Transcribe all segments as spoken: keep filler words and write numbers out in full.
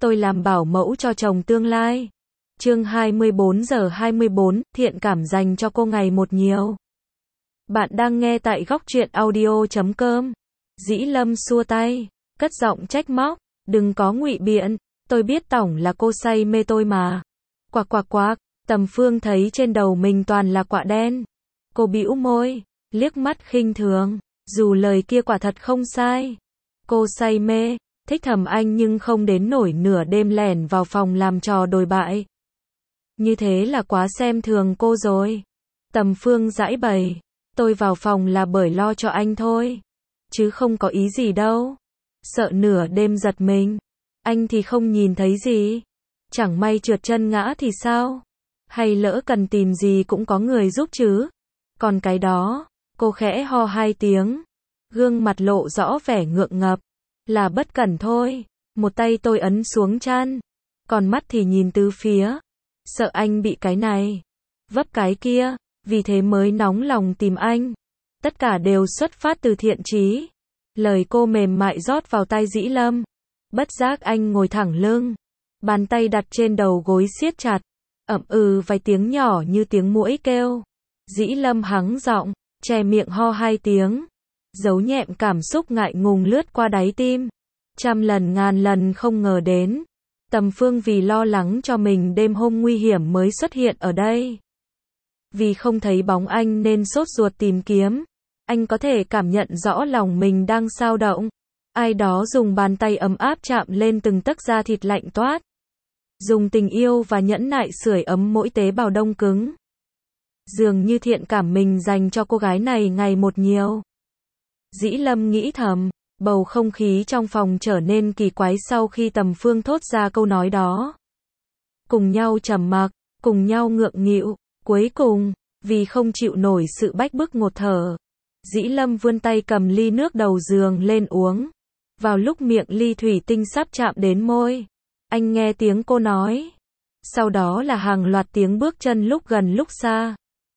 tôi làm bảo mẫu cho chồng tương lai. Chương hai mươi bốn giờ hai mươi bốn, thiện cảm dành cho cô ngày một nhiều. Bạn đang nghe tại góc truyện audio chấm com. Dĩ Lâm xua tay, cất giọng trách móc, đừng có ngụy biện, tôi biết tổng là cô say mê tôi mà. Quạc quạc quạc, Tầm Phương thấy trên đầu mình toàn là quạ đen. Cô bĩu môi, liếc mắt khinh thường, dù lời kia quả thật không sai. Cô say mê, thích thầm anh nhưng không đến nổi nửa đêm lẻn vào phòng làm trò đồi bại. Như thế là quá xem thường cô rồi. Tầm Phương giãi bày, tôi vào phòng là bởi lo cho anh thôi, chứ không có ý gì đâu. Sợ nửa đêm giật mình, anh thì không nhìn thấy gì. Chẳng may trượt chân ngã thì sao? Hay lỡ cần tìm gì cũng có người giúp chứ. Còn cái đó, cô khẽ ho hai tiếng, gương mặt lộ rõ vẻ ngượng ngập, là bất cẩn thôi. Một tay tôi ấn xuống chăn, còn mắt thì nhìn tứ phía, sợ anh bị cái này, vấp cái kia, vì thế mới nóng lòng tìm anh. Tất cả đều xuất phát từ thiện chí. Lời cô mềm mại rót vào tai Dĩ Lâm. Bất giác anh ngồi thẳng lưng, bàn tay đặt trên đầu gối siết chặt, ậm ừ vài tiếng nhỏ như tiếng muỗi kêu. Dĩ Lâm hắng giọng, che miệng ho hai tiếng, giấu nhẹm cảm xúc ngại ngùng lướt qua đáy tim. Trăm lần ngàn lần không ngờ đến, Tầm Phương vì lo lắng cho mình đêm hôm nguy hiểm mới xuất hiện ở đây. Vì không thấy bóng anh nên sốt ruột tìm kiếm. Anh có thể cảm nhận rõ lòng mình đang xao động. Ai đó dùng bàn tay ấm áp chạm lên từng tấc da thịt lạnh toát. Dùng tình yêu và nhẫn nại sưởi ấm mỗi tế bào đông cứng. Dường như thiện cảm mình dành cho cô gái này ngày một nhiều. Dĩ Lâm nghĩ thầm, bầu không khí trong phòng trở nên kỳ quái sau khi Tầm Phương thốt ra câu nói đó. Cùng nhau trầm mặc, cùng nhau ngượng nghịu, cuối cùng, vì không chịu nổi sự bách bức ngột thở, Dĩ Lâm vươn tay cầm ly nước đầu giường lên uống. Vào lúc miệng ly thủy tinh sắp chạm đến môi, anh nghe tiếng cô nói. Sau đó là hàng loạt tiếng bước chân lúc gần lúc xa.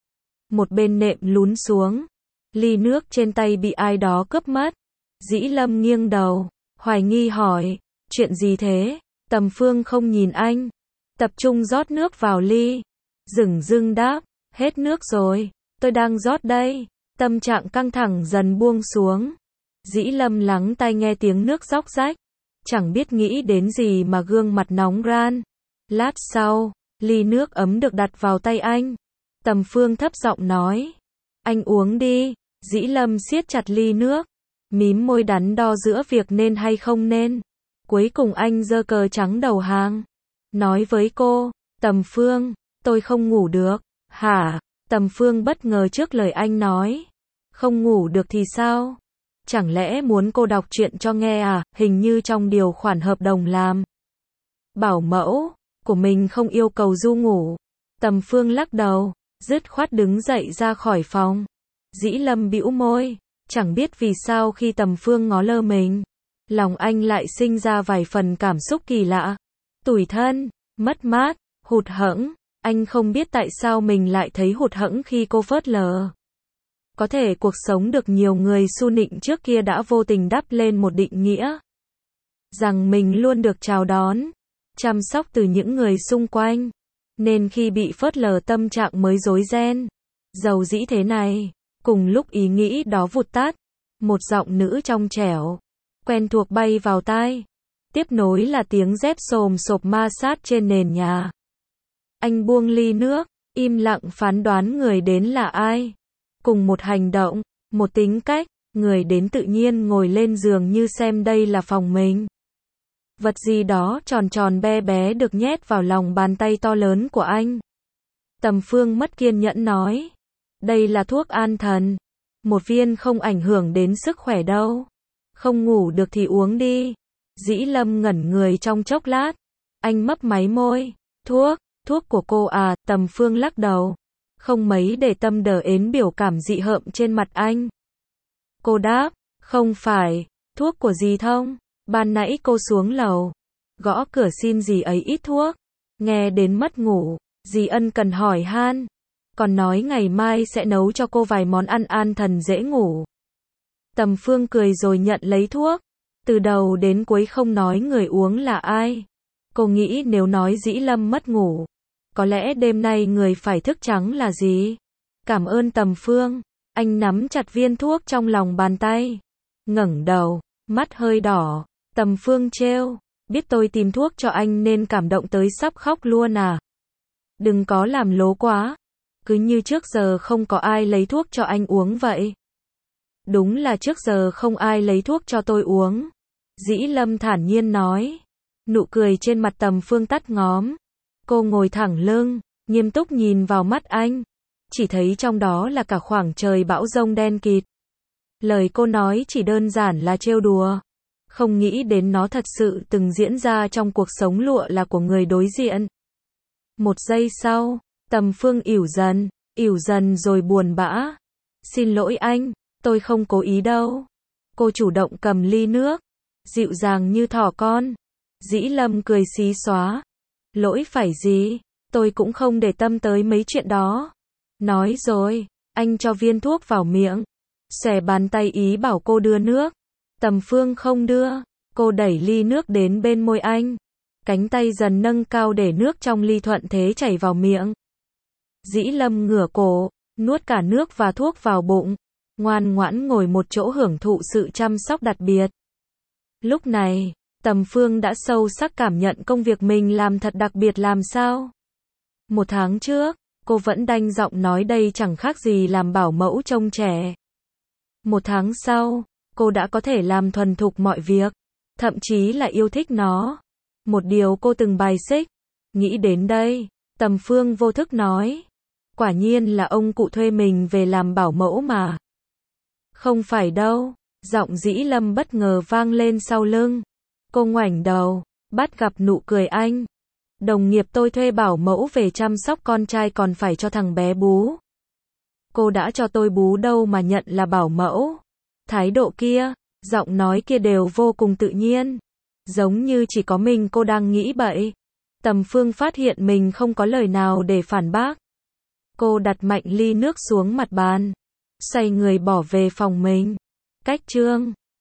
Một bên nệm lún xuống, ly nước trên tay bị ai đó cướp mất. Dĩ Lâm nghiêng đầu, hoài nghi hỏi, chuyện gì thế? Tầm Phương không nhìn anh, tập trung rót nước vào ly. Dửng dưng đáp, hết nước rồi, tôi đang rót đây. Tâm trạng căng thẳng dần buông xuống. Dĩ Lâm lắng tai nghe tiếng nước róc rách, chẳng biết nghĩ đến gì mà gương mặt nóng ran. Lát sau, ly nước ấm được đặt vào tay anh. Tầm Phương thấp giọng nói, anh uống đi. Dĩ Lâm siết chặt ly nước, mím môi đắn đo giữa việc nên hay không nên. Cuối cùng anh giơ cờ trắng đầu hàng, nói với cô, Tầm Phương, tôi không ngủ được. Hả? Tầm Phương bất ngờ trước lời anh nói. Không ngủ được thì sao? Chẳng lẽ muốn cô đọc truyện cho nghe à? Hình như trong điều khoản hợp đồng làm bảo mẫu của mình không yêu cầu du ngủ. Tầm Phương lắc đầu, dứt khoát đứng dậy ra khỏi phòng. Dĩ Lâm bĩu môi, chẳng biết vì sao khi Tầm Phương ngó lơ mình, lòng anh lại sinh ra vài phần cảm xúc kỳ lạ. Tủi thân, mất mát, hụt hẫng. Anh không biết tại sao mình lại thấy hụt hẫng khi cô phớt lờ. Có thể cuộc sống được nhiều người su nịnh trước kia đã vô tình đắp lên một định nghĩa rằng mình luôn được chào đón, chăm sóc từ những người xung quanh, nên khi bị phớt lờ tâm trạng mới rối ren. Dầu dĩ thế này, cùng lúc ý nghĩ đó vụt tắt, một giọng nữ trong trẻo, quen thuộc bay vào tai. Tiếp nối là tiếng dép xồm xộp ma sát trên nền nhà. Anh buông ly nước, im lặng phán đoán người đến là ai. Cùng một hành động, một tính cách, người đến tự nhiên ngồi lên giường như xem đây là phòng mình. Vật gì đó tròn tròn bé bé được nhét vào lòng bàn tay to lớn của anh. Tầm Phương mất kiên nhẫn nói, đây là thuốc an thần, một viên không ảnh hưởng đến sức khỏe đâu. Không ngủ được thì uống đi. Dĩ Lâm ngẩn người trong chốc lát, anh mấp máy môi, thuốc, thuốc của cô à? Tầm Phương lắc đầu, không mấy để tâm đờ ến biểu cảm dị hợm trên mặt anh. Cô đáp, không phải, thuốc của dì Thông. Ban nãy cô xuống lầu, gõ cửa xin dì ấy ít thuốc, nghe đến mất ngủ, dì ân cần hỏi han, còn nói ngày mai sẽ nấu cho cô vài món ăn an thần dễ ngủ. Tầm Phương cười rồi nhận lấy thuốc, từ đầu đến cuối không nói người uống là ai. Cô nghĩ nếu nói Dĩ Lâm mất ngủ, có lẽ đêm nay người phải thức trắng là gì? Cảm ơn Tầm Phương. Anh nắm chặt viên thuốc trong lòng bàn tay. Ngẩng đầu, mắt hơi đỏ. Tầm Phương trêu, biết tôi tìm thuốc cho anh nên cảm động tới sắp khóc luôn à? Đừng có làm lố quá. Cứ như trước giờ không có ai lấy thuốc cho anh uống vậy. Đúng là trước giờ không ai lấy thuốc cho tôi uống. Dĩ Lâm thản nhiên nói. Nụ cười trên mặt Tầm Phương tắt ngóm. Cô ngồi thẳng lưng, nghiêm túc nhìn vào mắt anh. Chỉ thấy trong đó là cả khoảng trời bão giông đen kịt. Lời cô nói chỉ đơn giản là trêu đùa. Không nghĩ đến nó thật sự từng diễn ra trong cuộc sống lụa là của người đối diện. Một giây sau, Tầm Phương ỉu dần, ỉu dần rồi buồn bã. Xin lỗi anh, tôi không cố ý đâu. Cô chủ động cầm ly nước, dịu dàng như thỏ con. Dĩ Lâm cười xí xóa. Lỗi phải gì, tôi cũng không để tâm tới mấy chuyện đó. Nói rồi, anh cho viên thuốc vào miệng. Xòe bàn tay ý bảo cô đưa nước. Tầm Phương không đưa, cô đẩy ly nước đến bên môi anh. Cánh tay dần nâng cao để nước trong ly thuận thế chảy vào miệng. Dĩ Lâm ngửa cổ, nuốt cả nước và thuốc vào bụng. Ngoan ngoãn ngồi một chỗ hưởng thụ sự chăm sóc đặc biệt. Lúc này, Tầm Phương đã sâu sắc cảm nhận công việc mình làm thật đặc biệt làm sao. Một tháng trước, cô vẫn đanh giọng nói đây chẳng khác gì làm bảo mẫu trông trẻ. Một tháng sau, cô đã có thể làm thuần thục mọi việc, thậm chí là yêu thích nó. Một điều cô từng bài xích. Nghĩ đến đây, Tầm Phương vô thức nói. Quả nhiên là ông cụ thuê mình về làm bảo mẫu mà. Không phải đâu, giọng Dĩ Lâm bất ngờ vang lên sau lưng. Cô ngoảnh đầu, bắt gặp nụ cười anh. Đồng nghiệp tôi thuê bảo mẫu về chăm sóc con trai còn phải cho thằng bé bú. Cô đã cho tôi bú đâu mà nhận là bảo mẫu. Thái độ kia, giọng nói kia đều vô cùng tự nhiên. Giống như chỉ có mình cô đang nghĩ bậy. Tầm Phương phát hiện mình không có lời nào để phản bác. Cô đặt mạnh ly nước xuống mặt bàn. Xoay người bỏ về phòng mình. Cách chương